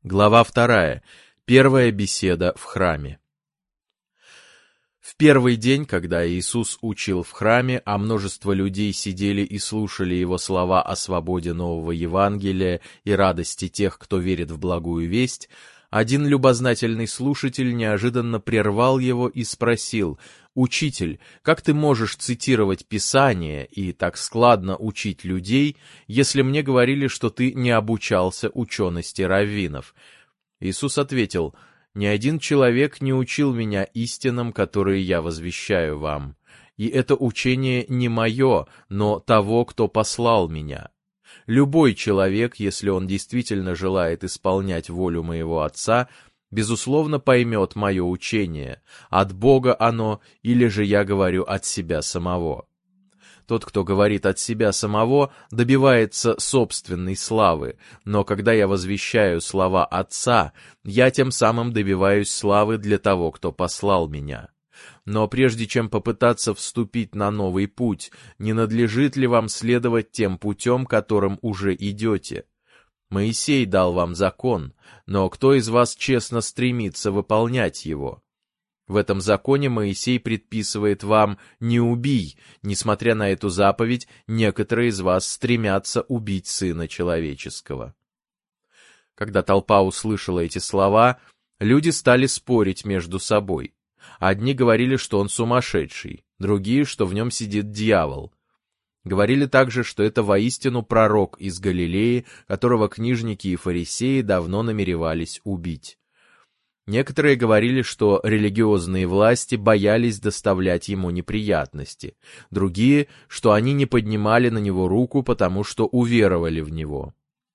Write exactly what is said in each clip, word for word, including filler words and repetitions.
Глава вторая. Первая беседа в храме. В первый день, когда Иисус учил в храме, а множество людей сидели и слушали Его слова о свободе нового Евангелия и радости тех, кто верит в благую весть, один любознательный слушатель неожиданно прервал Его и спросил: «Учитель, как ты можешь цитировать Писание и так складно учить людей, если мне говорили, что ты не обучался учености раввинов?» Иисус ответил: «Ни один человек не учил меня истинам, которые я возвещаю вам. И это учение не мое, но того, кто послал меня. Любой человек, если он действительно желает исполнять волю моего Отца, безусловно поймет мое учение, от Бога оно, или же я говорю от себя самого. Тот, кто говорит от себя самого, добивается собственной славы, но когда я возвещаю слова Отца, я тем самым добиваюсь славы для того, кто послал меня. Но прежде чем попытаться вступить на новый путь, не надлежит ли вам следовать тем путем, которым уже идете? Моисей дал вам закон, но кто из вас честно стремится выполнять его? В этом законе Моисей предписывает вам «не убий», несмотря на эту заповедь, некоторые из вас стремятся убить Сына Человеческого. Когда толпа услышала эти слова, люди стали спорить между собой. Одни говорили, что он сумасшедший, другие, что в нем сидит дьявол. Говорили также, что это воистину пророк из Галилеи, которого книжники и фарисеи давно намеревались убить. Некоторые говорили, что религиозные власти боялись доставлять ему неприятности, другие, что они не поднимали на него руку, потому что уверовали в него.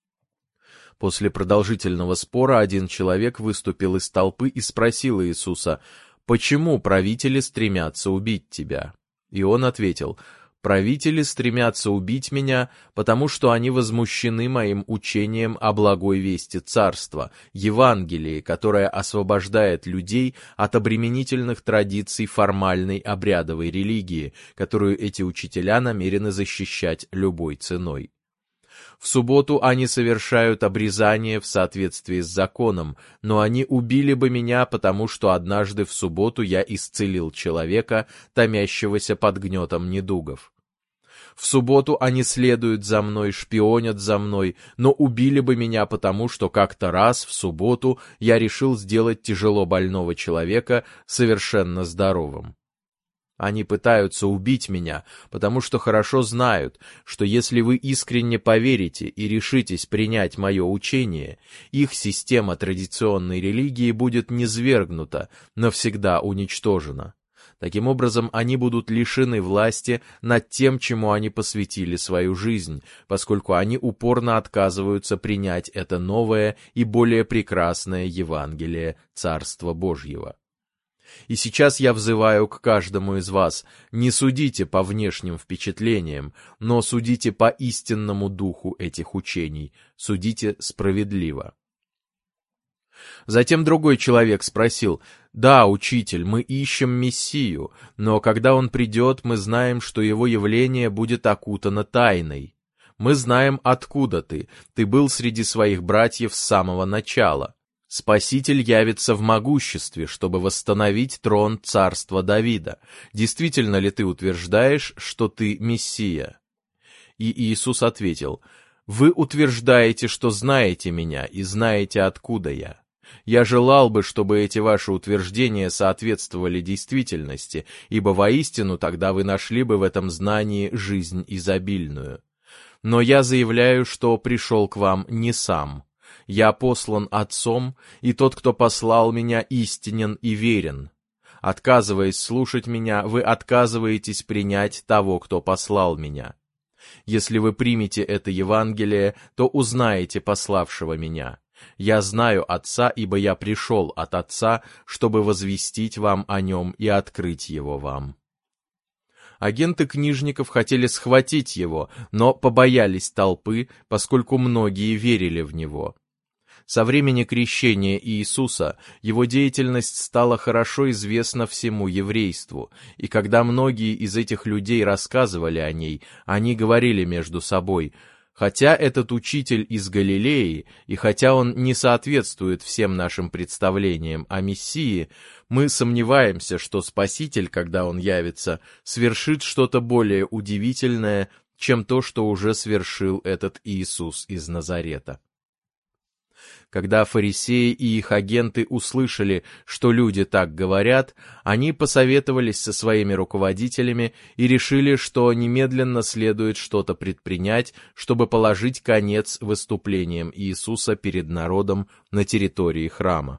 После продолжительного спора один человек выступил из толпы и спросил Иисуса: «Почему правители стремятся убить тебя?» И он ответил: «Правители стремятся убить меня, потому что они возмущены моим учением о благой вести царства, Евангелии, которое освобождает людей от обременительных традиций формальной обрядовой религии, которую эти учителя намерены защищать любой ценой. В субботу они совершают обрезание в соответствии с законом, но они убили бы меня, потому что однажды в субботу я исцелил человека, томящегося под гнетом недугов. В субботу они следуют за мной, шпионят за мной, но убили бы меня потому, что как-то раз в субботу я решил сделать тяжело больного человека совершенно здоровым. Они пытаются убить меня, потому что хорошо знают, что если вы искренне поверите и решитесь принять мое учение, их система традиционной религии будет низвергнута, навсегда уничтожена. Таким образом, они будут лишены власти над тем, чему они посвятили свою жизнь, поскольку они упорно отказываются принять это новое и более прекрасное Евангелие Царства Божьего. И сейчас я взываю к каждому из вас: не судите по внешним впечатлениям, но судите по истинному духу этих учений, судите справедливо». Затем другой человек спросил: «Да, учитель, мы ищем Мессию, но когда он придет, мы знаем, что его явление будет окутано тайной. Мы знаем, откуда ты, ты был среди своих братьев с самого начала. Спаситель явится в могуществе, чтобы восстановить трон царства Давида. Действительно ли ты утверждаешь, что ты Мессия?» И Иисус ответил: «Вы утверждаете, что знаете меня и знаете, откуда я. Я желал бы, чтобы эти ваши утверждения соответствовали действительности, ибо воистину тогда вы нашли бы в этом знании жизнь изобильную. Но я заявляю, что пришел к вам не сам. Я послан Отцом, и тот, кто послал меня, истинен и верен. Отказываясь слушать меня, вы отказываетесь принять того, кто послал меня. Если вы примете это Евангелие, то узнаете пославшего меня. Я знаю Отца, ибо я пришел от Отца, чтобы возвестить вам о нем и открыть его вам». Агенты книжников хотели схватить его, но побоялись толпы, поскольку многие верили в него. Со времени крещения Иисуса его деятельность стала хорошо известна всему еврейству, и когда многие из этих людей рассказывали о ней, они говорили между собой: Хотя этот учитель из Галилеи, и хотя он не соответствует всем нашим представлениям о Мессии, мы сомневаемся, что Спаситель, когда он явится, свершит что-то более удивительное, чем то, что уже свершил этот Иисус из Назарета. Когда фарисеи и их агенты услышали, что люди так говорят, они посоветовались со своими руководителями и решили, что немедленно следует что-то предпринять, чтобы положить конец выступлениям Иисуса перед народом на территории храма.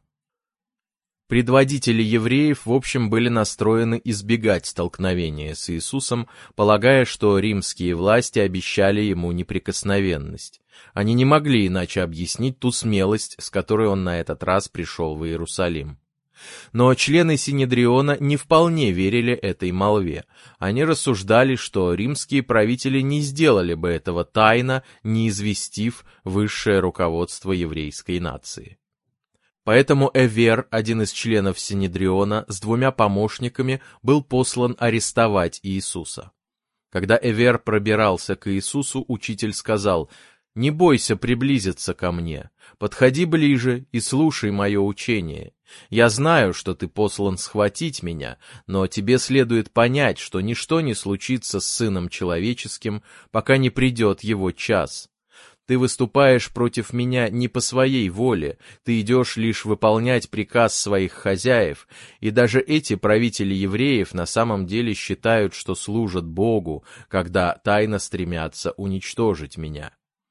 Предводители евреев, в общем, были настроены избегать столкновения с Иисусом, полагая, что римские власти обещали ему неприкосновенность. Они не могли иначе объяснить ту смелость, с которой он на этот раз пришел в Иерусалим. Но члены Синедриона не вполне верили этой молве. Они рассуждали, что римские правители не сделали бы этого тайно, не известив высшее руководство еврейской нации. Поэтому Эвер, один из членов Синедриона, с двумя помощниками был послан арестовать Иисуса. Когда Эвер пробирался к Иисусу, учитель сказал: «Не бойся приблизиться ко мне, подходи ближе и слушай мое учение. Я знаю, что ты послан схватить меня, но тебе следует понять, что ничто не случится с Сыном Человеческим, пока не придет его час. Ты выступаешь против меня не по своей воле, ты идешь лишь выполнять приказ своих хозяев, и даже эти правители евреев на самом деле считают, что служат Богу, когда тайно стремятся уничтожить меня.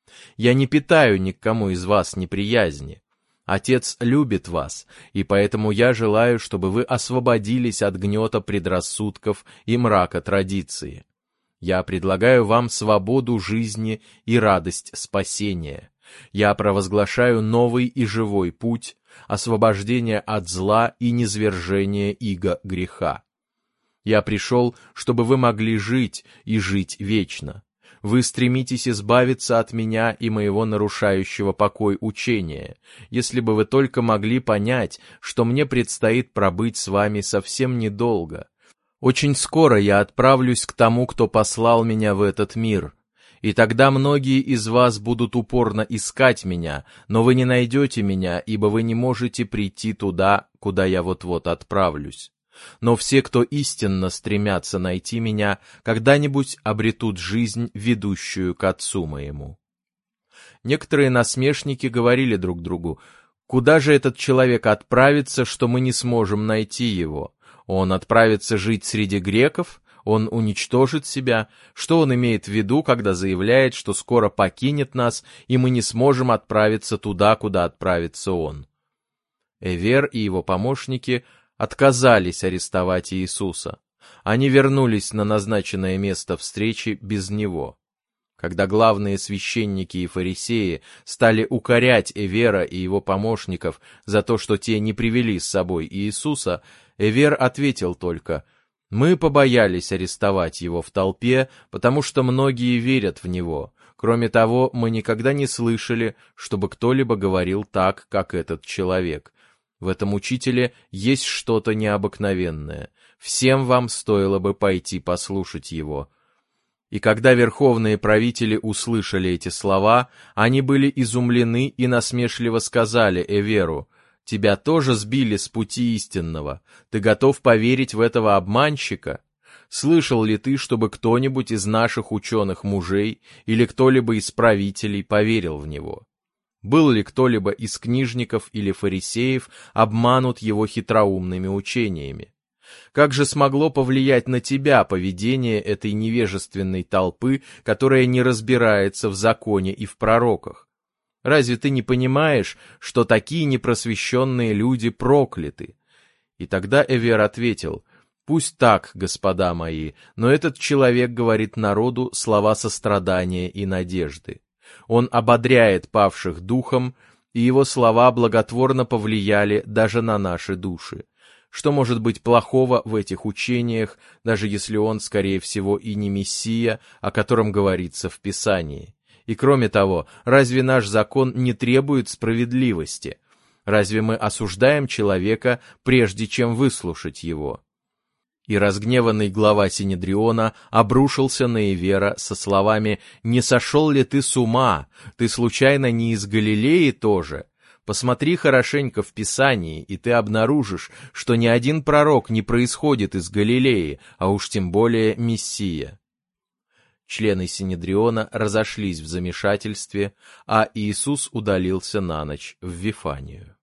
Я не питаю ни к кому из вас неприязни. Отец любит вас, и поэтому я желаю, чтобы вы освободились от гнета предрассудков и мрака традиции. Я предлагаю вам свободу жизни и радость спасения. Я провозглашаю новый и живой путь, освобождение от зла и низвержение ига греха. Я пришел, чтобы вы могли жить и жить вечно. Вы стремитесь избавиться от меня и моего нарушающего покой учения, если бы вы только могли понять, что мне предстоит пробыть с вами совсем недолго. Очень скоро я отправлюсь к тому, кто послал меня в этот мир, и тогда многие из вас будут упорно искать меня, но вы не найдете меня, ибо вы не можете прийти туда, куда я вот-вот отправлюсь. Но все, кто истинно стремятся найти меня, когда-нибудь обретут жизнь, ведущую к Отцу моему». Некоторые насмешники говорили друг другу: «Куда же этот человек отправится, что мы не сможем найти его? Он отправится жить среди греков? Он уничтожит себя? Что он имеет в виду, когда заявляет, что скоро покинет нас, и мы не сможем отправиться туда, куда отправится он?» Эвер и его помощники отказались арестовать Иисуса. Они вернулись на назначенное место встречи без него. Когда главные священники и фарисеи стали укорять Эвера и его помощников за то, что те не привели с собой Иисуса, Эвер ответил только: «Мы побоялись арестовать его в толпе, потому что многие верят в него. Кроме того, мы никогда не слышали, чтобы кто-либо говорил так, как этот человек. В этом учителе есть что-то необыкновенное. Всем вам стоило бы пойти послушать его». И когда верховные правители услышали эти слова, они были изумлены и насмешливо сказали Эверу: «Тебя тоже сбили с пути истинного. Ты готов поверить в этого обманщика? Слышал ли ты, чтобы кто-нибудь из наших ученых-мужей или кто-либо из правителей поверил в него? Был ли кто-либо из книжников или фарисеев обманут его хитроумными учениями? Как же смогло повлиять на тебя поведение этой невежественной толпы, которая не разбирается в законе и в пророках? Разве ты не понимаешь, что такие непросвещенные люди прокляты?» И тогда Эвер ответил: «Пусть так, господа мои, но этот человек говорит народу слова сострадания и надежды. Он ободряет павших духом, и его слова благотворно повлияли даже на наши души. Что может быть плохого в этих учениях, даже если он, скорее всего, и не Мессия, о котором говорится в Писании? И кроме того, разве наш закон не требует справедливости? Разве мы осуждаем человека, прежде чем выслушать его?» И разгневанный глава Синедриона обрушился на Евера со словами: «Не сошел ли ты с ума? Ты случайно не из Галилеи тоже? Посмотри хорошенько в Писании, и ты обнаружишь, что ни один пророк не происходит из Галилеи, а уж тем более Мессия». Члены Синедриона разошлись в замешательстве, а Иисус удалился на ночь в Вифанию.